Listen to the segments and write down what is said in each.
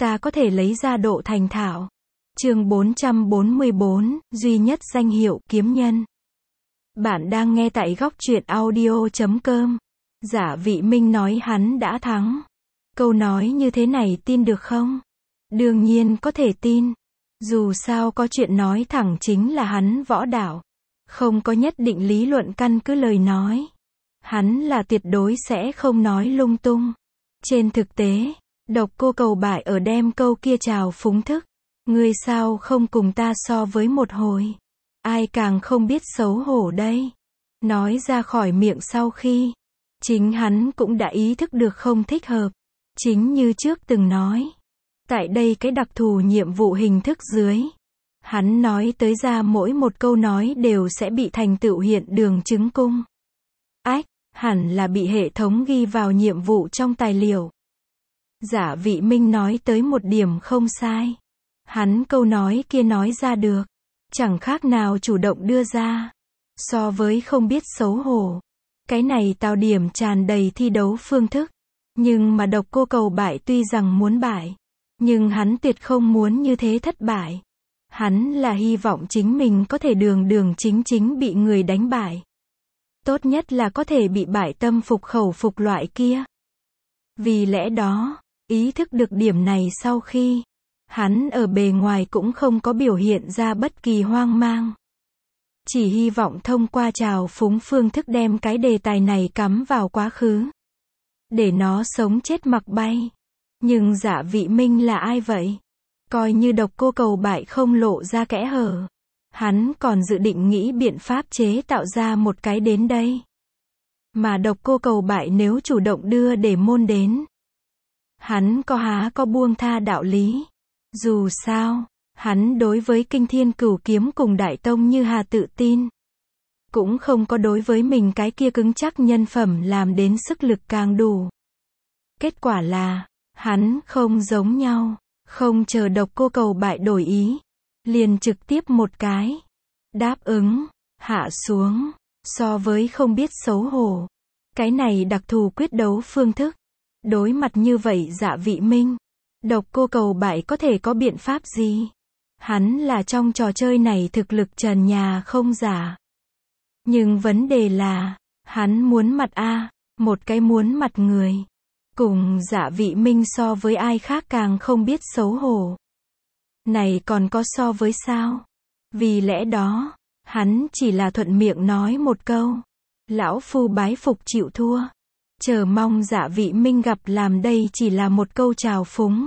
ta có thể lấy ra độ thành thạo. Chương 444, duy nhất danh hiệu kiếm nhân. Bạn đang nghe tại góc truyện audio.com. Giả Vị Minh nói hắn đã thắng. Câu nói như thế này tin được không? Đương nhiên có thể tin. Dù sao có chuyện nói thẳng chính là hắn võ đạo. Không có nhất định lý luận căn cứ lời nói. Hắn là tuyệt đối sẽ không nói lung tung. Trên thực tế, Độc Cô Cầu Bại ở đem câu kia chào phúng thức. Ngươi sao không cùng ta so với một hồi? Ai càng không biết xấu hổ đây? Nói ra khỏi miệng sau khi, chính hắn cũng đã ý thức được không thích hợp. Chính như trước từng nói. Tại đây cái đặc thù nhiệm vụ hình thức dưới. Hắn nói tới ra mỗi một câu nói đều sẽ bị thành tựu hiện đường chứng cung. Ách, hẳn là bị hệ thống ghi vào nhiệm vụ trong tài liệu. Giả Vị Minh nói tới một điểm không sai. Hắn câu nói kia nói ra được. Chẳng khác nào chủ động đưa ra. So với không biết xấu hổ. Cái này tạo điểm tràn đầy thi đấu phương thức. Nhưng mà Độc Cô Cầu Bại tuy rằng muốn bại. Nhưng hắn tuyệt không muốn như thế thất bại. Hắn là hy vọng chính mình có thể đường đường chính chính bị người đánh bại. Tốt nhất là có thể bị bại tâm phục khẩu phục loại kia. Vì lẽ đó, ý thức được điểm này sau khi, hắn ở bề ngoài cũng không có biểu hiện ra bất kỳ hoang mang. Chỉ hy vọng thông qua trào phúng phương thức đem cái đề tài này cắm vào quá khứ. Để nó sống chết mặc bay. Nhưng Giả Vị Minh là ai vậy? Coi như Độc Cô Cầu Bại không lộ ra kẽ hở. Hắn còn dự định nghĩ biện pháp chế tạo ra một cái đến đây. Mà Độc Cô Cầu Bại nếu chủ động đưa để môn đến. Hắn há có buông tha đạo lý. Dù sao, hắn đối với Kinh Thiên Cửu Kiếm cùng Đại Tông Như Hà tự tin. Cũng không có đối với mình cái kia cứng chắc nhân phẩm làm đến sức lực càng đủ. Kết quả là, hắn không giống nhau, không chờ Độc Cô Cầu Bại đổi ý. Liền trực tiếp một cái. Đáp ứng, hạ xuống. So với không biết xấu hổ. Cái này đặc thù quyết đấu phương thức. Đối mặt như vậy Giả Vị Minh. Độc Cô Cầu Bại có thể có biện pháp gì? Hắn là trong trò chơi này thực lực trần nhà không giả. Nhưng vấn đề là, hắn muốn mặt một cái muốn mặt người. Cùng Giả Vị Minh so với ai khác càng không biết xấu hổ. Này còn có so với sao? Vì lẽ đó, hắn chỉ là thuận miệng nói một câu. Lão phu bái phục chịu thua. Chờ mong Giả Vị Minh gặp làm đây chỉ là một câu chào phúng.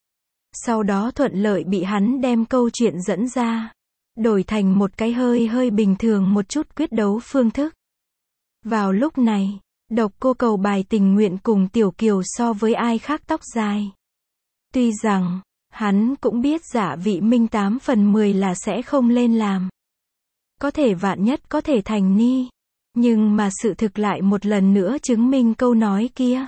Sau đó thuận lợi bị hắn đem câu chuyện dẫn ra. Đổi thành một cái hơi bình thường một chút quyết đấu phương thức. Vào lúc này, Độc Cô Cầu Bại tình nguyện cùng Tiểu Kiều so với ai khác tóc dài. Tuy rằng, hắn cũng biết Giả Vị Minh 8 phần 10 là sẽ không lên làm. Có thể vạn nhất có thể thành ni. Nhưng mà sự thực lại một lần nữa chứng minh câu nói kia.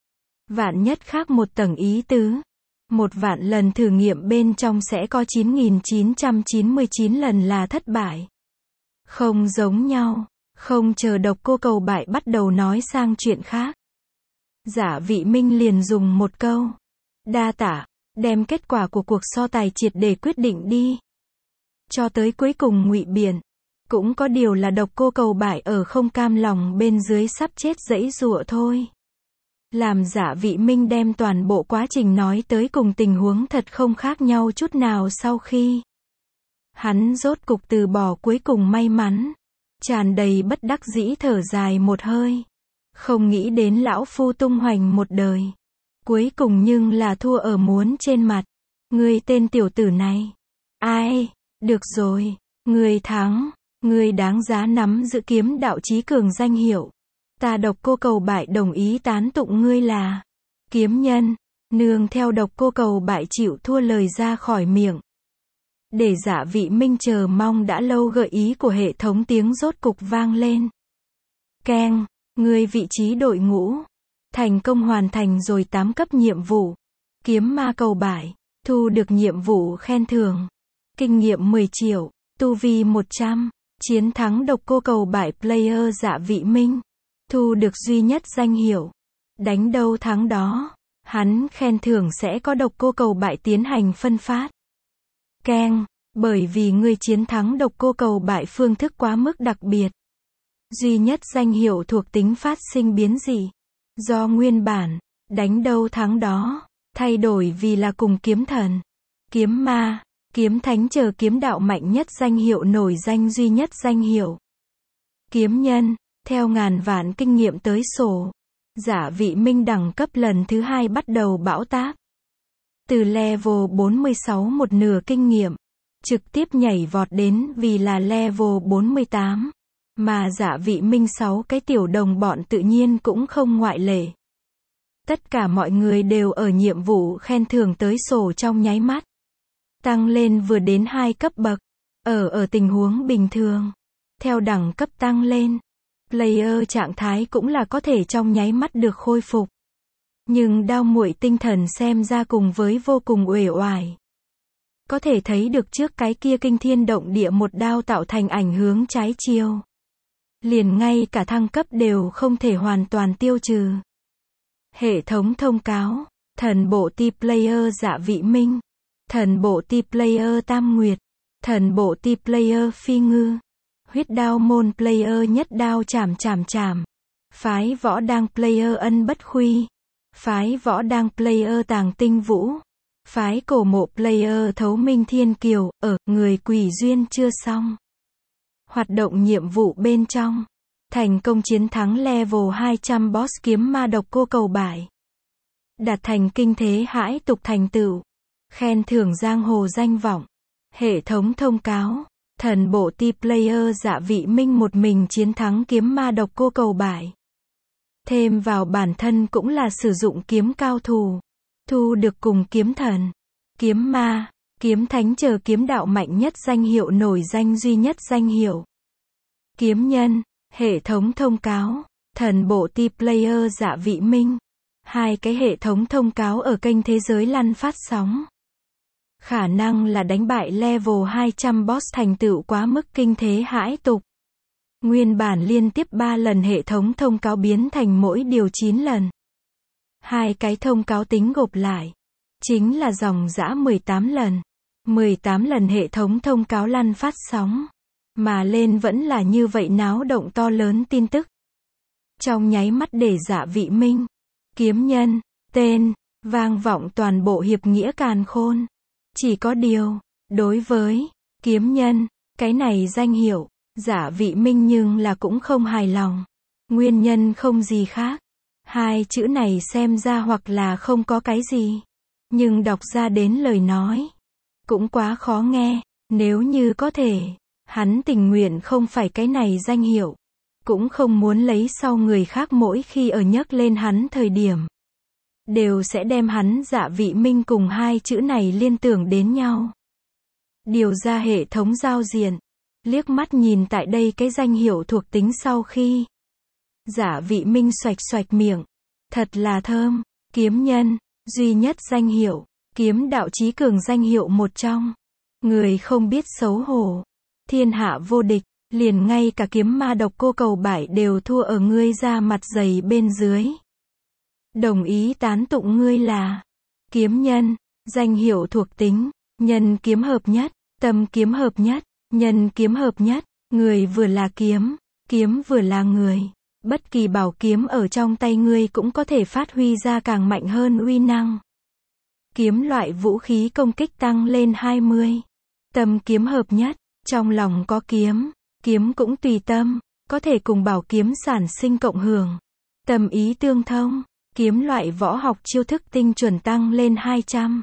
Vạn nhất khác một tầng ý tứ. 1.000.000 lần thử nghiệm bên trong sẽ có 9.999 lần là thất bại. Không giống nhau. Không chờ Độc Cô Cầu Bại bắt đầu nói sang chuyện khác. Giả Vị Minh liền dùng một câu. Đa tạ. Đem kết quả của cuộc so tài triệt để quyết định đi. Cho tới cuối cùng ngụy biện. Cũng có điều là Độc Cô Cầu Bại ở không cam lòng bên dưới sắp chết giãy giụa thôi. Làm Giả Vị Minh đem toàn bộ quá trình nói tới cùng tình huống thật không khác nhau chút nào sau khi. Hắn rốt cục từ bỏ cuối cùng may mắn. Tràn đầy bất đắc dĩ thở dài một hơi. Không nghĩ đến lão phu tung hoành một đời. Cuối cùng nhưng là thua ở muốn trên mặt. Ngươi tên tiểu tử này. Ai, được rồi, ngươi thắng. Ngươi đáng giá nắm giữ kiếm đạo chí cường danh hiệu. Ta Độc Cô Cầu Bại đồng ý tán tụng ngươi là kiếm nhân. Nương theo Độc Cô Cầu Bại chịu thua lời ra khỏi miệng. Để Giả Vị Minh chờ mong đã lâu gợi ý của hệ thống tiếng rốt cục vang lên. Keng, ngươi vị trí đội ngũ. Thành công hoàn thành rồi 8 cấp nhiệm vụ. Kiếm ma Cầu Bại. Thu được nhiệm vụ khen thưởng. Kinh nghiệm 10 triệu. Tu vi 100. Chiến thắng Độc Cô Cầu Bại player Giả Vị Minh. Thu được duy nhất danh hiệu. Đánh đâu thắng đó. Hắn khen thưởng sẽ có độc cô cầu bại tiến hành phân phát. Keng, bởi vì ngươi chiến thắng độc cô cầu bại phương thức quá mức đặc biệt. Duy nhất danh hiệu thuộc tính phát sinh biến dị. Do nguyên bản, đánh đâu thắng đó, thay đổi vì là cùng kiếm thần, kiếm ma, kiếm thánh chờ kiếm đạo mạnh nhất danh hiệu nổi danh duy nhất danh hiệu. Kiếm nhân, theo ngàn vạn kinh nghiệm tới sổ. Giả vị minh đẳng cấp lần thứ 2 bắt đầu bão táp. Từ level 46 một nửa kinh nghiệm, trực tiếp nhảy vọt đến vì là level 48. Mà giả vị minh 6 cái tiểu đồng bọn tự nhiên cũng không ngoại lệ. Tất cả mọi người đều ở nhiệm vụ khen thưởng tới sổ trong nháy mắt. Tăng lên vừa đến 2 cấp bậc. Ở tình huống bình thường, theo đẳng cấp tăng lên, player trạng thái cũng là có thể trong nháy mắt được khôi phục. Nhưng đao muội tinh thần xem ra cùng với vô cùng uể oải. Có thể thấy được trước cái kia kinh thiên động địa một đao tạo thành ảnh hướng trái chiều. Liền ngay cả thăng cấp đều không thể hoàn toàn tiêu trừ. Hệ thống thông cáo, thần bộ ti player Dạ Vị Minh, thần bộ ti player Tam Nguyệt, thần bộ ti player Phi Ngư, huyết đao môn player Nhất Đao Chảm Chảm Chảm, phái võ đang player Ân Bất Khuy, phái võ đang player Tàng Tinh Vũ, phái cổ mộ player Thấu Minh Thiên Kiều. Người quỷ duyên chưa xong. Hoạt động nhiệm vụ bên trong. Thành công chiến thắng level 200 boss kiếm ma độc cô cầu bại. Đạt thành kinh thế hãi tục thành tựu. Khen thưởng giang hồ danh vọng. Hệ thống thông cáo. Thần bộ ti player Dạ Vị Minh một mình chiến thắng kiếm ma độc cô cầu bại. Thêm vào bản thân cũng là sử dụng kiếm cao thủ. Thu được cùng kiếm thần, kiếm ma, kiếm thánh chờ kiếm đạo mạnh nhất danh hiệu nổi danh duy nhất danh hiệu. Kiếm nhân, hệ thống thông cáo, thần bộ ti player Dạ Vị Minh. 2 cái hệ thống thông cáo ở kênh thế giới lăn phát sóng. Khả năng là đánh bại level 200 boss thành tựu quá mức kinh thế hãi tục. Nguyên bản liên tiếp 3 lần hệ thống thông cáo biến thành mỗi điều 9 lần. 2 cái thông cáo tính gộp lại, chính là dòng dã 18 lần. 18 lần hệ thống thông cáo lăn phát sóng. Mà lên vẫn là như vậy náo động to lớn tin tức. Trong nháy mắt để Dạ Vị Minh, kiếm nhân, tên, vang vọng toàn bộ hiệp nghĩa càn khôn. Chỉ có điều, đối với kiếm nhân, cái này danh hiệu, Dạ Vị Minh nhưng là cũng không hài lòng. Nguyên nhân không gì khác. 2 chữ này xem ra hoặc là không có cái gì. Nhưng đọc ra đến lời nói, cũng quá khó nghe. Nếu như có thể, hắn tình nguyện không phải cái này danh hiệu. Cũng không muốn lấy sau người khác mỗi khi ở nhắc lên hắn thời điểm. Đều sẽ đem hắn Dạ Vị Minh cùng 2 chữ này liên tưởng đến nhau. Điều ra hệ thống giao diện. Liếc mắt nhìn tại đây cái danh hiệu thuộc tính sau khi. Dạ Vị Minh xoạch xoạch miệng. Thật là thơm. Kiếm nhân, duy nhất danh hiệu, kiếm đạo chí cường danh hiệu một trong. Người không biết xấu hổ. Thiên hạ vô địch, liền ngay cả kiếm ma độc cô cầu bại đều thua ở ngươi ra mặt dày bên dưới. Đồng ý tán tụng ngươi là kiếm nhân, danh hiệu thuộc tính, nhân kiếm hợp nhất, tâm kiếm hợp nhất, nhân kiếm hợp nhất, người vừa là kiếm, kiếm vừa là người. Bất kỳ bảo kiếm ở trong tay ngươi cũng có thể phát huy ra càng mạnh hơn uy năng. Kiếm loại vũ khí công kích tăng lên 20. Tâm kiếm hợp nhất, trong lòng có kiếm, kiếm cũng tùy tâm, có thể cùng bảo kiếm sản sinh cộng hưởng. Tâm ý tương thông, kiếm loại võ học chiêu thức tinh chuẩn tăng lên 200.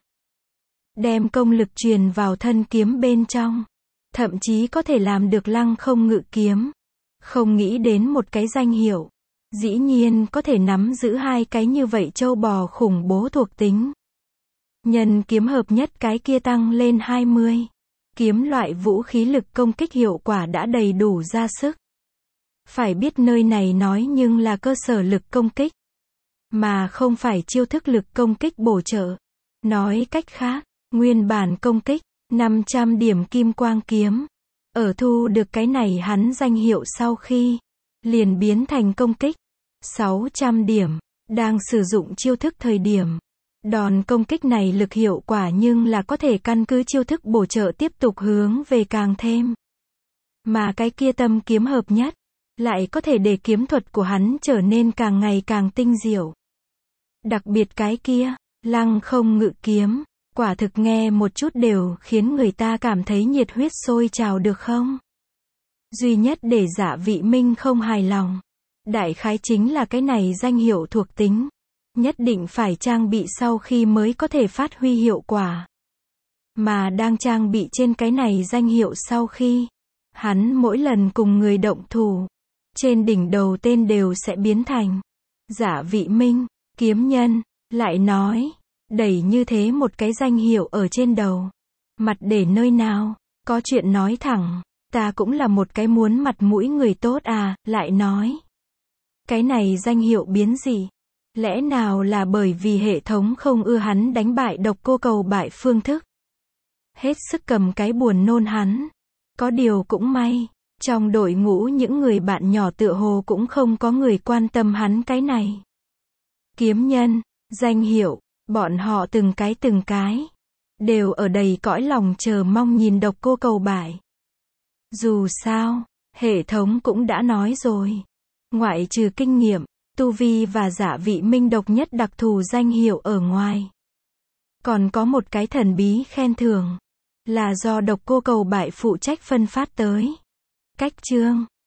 Đem công lực truyền vào thân kiếm bên trong. Thậm chí có thể làm được lăng không ngự kiếm. Không nghĩ đến một cái danh hiệu. Dĩ nhiên có thể nắm giữ 2 cái như vậy trâu bò khủng bố thuộc tính. Nhân kiếm hợp nhất cái kia tăng lên 20. Kiếm loại vũ khí lực công kích hiệu quả đã đầy đủ ra sức. Phải biết nơi này nói nhưng là cơ sở lực công kích. Mà không phải chiêu thức lực công kích bổ trợ. Nói cách khác, nguyên bản công kích, 500 điểm kim quang kiếm. Ở thu được cái này hắn danh hiệu sau khi, liền biến thành công kích 600 điểm, đang sử dụng chiêu thức thời điểm, Đòn công kích này lực hiệu quả nhưng là có thể căn cứ chiêu thức bổ trợ tiếp tục hướng về càng thêm. Mà cái kia tâm kiếm hợp nhất, lại có thể để kiếm thuật của hắn trở nên càng ngày càng tinh diệu. Đặc biệt cái kia, lăng không ngự kiếm, quả thực nghe một chút đều khiến người ta cảm thấy nhiệt huyết sôi trào được không? Duy nhất để Dạ Vị Minh không hài lòng, đại khái chính là cái này danh hiệu thuộc tính. Nhất định phải trang bị sau khi mới có thể phát huy hiệu quả. Mà đang trang bị trên cái này danh hiệu sau khi, hắn mỗi lần cùng người động thủ, trên đỉnh đầu tên đều sẽ biến thành Dạ Vị Minh, kiếm nhân, lại nói, đẩy như thế một cái danh hiệu ở trên đầu. Mặt để nơi nào, có chuyện nói thẳng, ta cũng là một cái muốn mặt mũi người tốt à, lại nói. Cái này danh hiệu biến gì? Lẽ nào là bởi vì hệ thống không ưa hắn đánh bại Độc Cô Cầu bại phương thức? Hết sức cầm cái buồn nôn hắn. Có điều cũng may, trong đội ngũ những người bạn nhỏ tựa hồ cũng không có người quan tâm hắn cái này. Kiếm nhân, danh hiệu, bọn họ từng cái, đều ở đầy cõi lòng chờ mong nhìn Độc Cô Cầu bại. Dù sao, hệ thống cũng đã nói rồi. Ngoại trừ kinh nghiệm, tu vi và Dạ Vị Minh độc nhất đặc thù danh hiệu ở ngoài. Còn có một cái thần bí khen thưởng, là do Độc Cô Cầu bại phụ trách phân phát tới. Cách chương